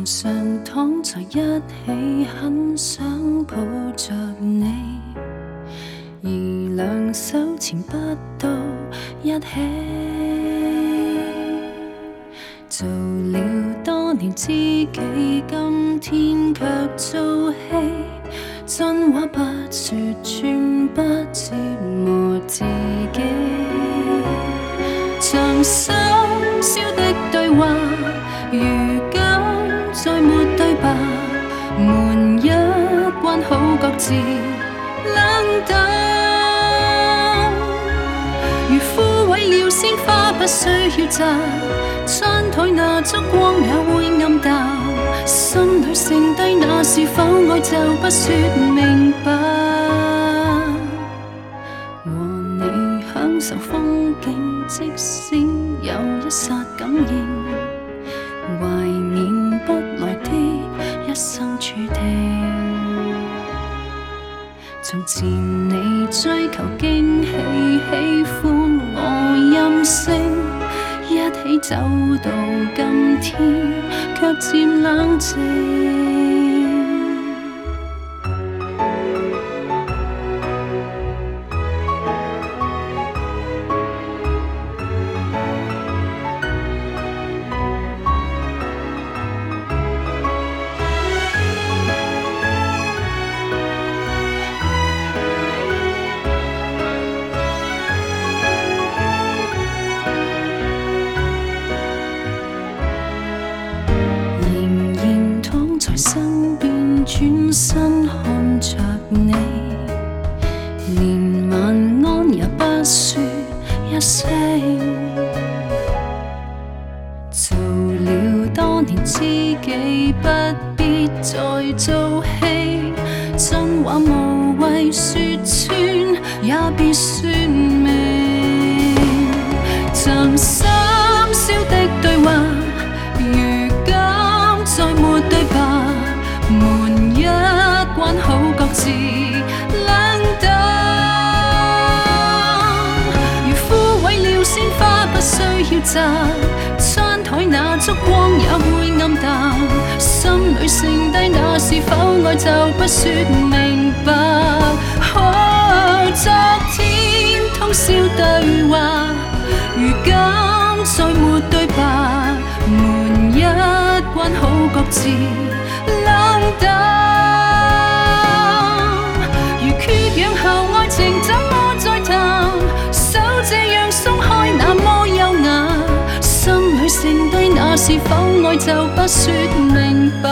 床上躺在一起，很想抱着你，而两手牵不到一起。做了多年知己，今天却做戏，真话不说，全不折磨自己。像深宵的对话，如今再没对白，门一关好各自冷淡。如枯萎了鲜花，不需要摘，餐台那烛光也會暗淡。心裏剩低那是否愛就不說明白。和你享受風景，即使有一剎感應，懷緬不來的一生注定。從前你追求驚喜，喜歡我任性，一起走到今天，卻漸冷靜。身邊轉身看着你，連晚安也不說一聲。做了多年知己，不必再做戲，真話無謂說穿，也別說明。像深宵的對話，如今再沒對白，門一關好各自冷淡。如枯萎了鮮花，不需要摘，餐台那燭光也會暗淡。心裏剩低那是否愛就不說明白。昨天通宵對話，如今再沒對白，門一關好各自冷淡。如缺氧後愛情怎麼再談？手這樣鬆開那麼優雅，心裏剩低那是否愛就不說明白。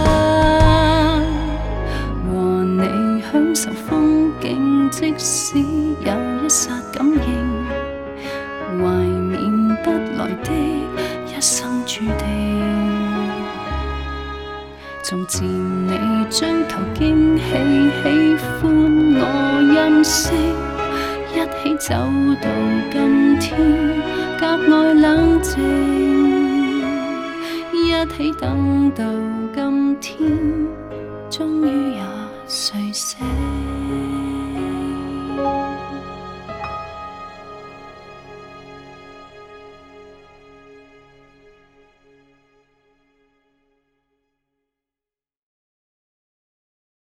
和你享受風景，即使有一剎感應，懷緬不來的一生注定。從前你追求驚喜，喜歡我任性，一起走到今天，格外冷靜，一起等到今天，終於也睡醒。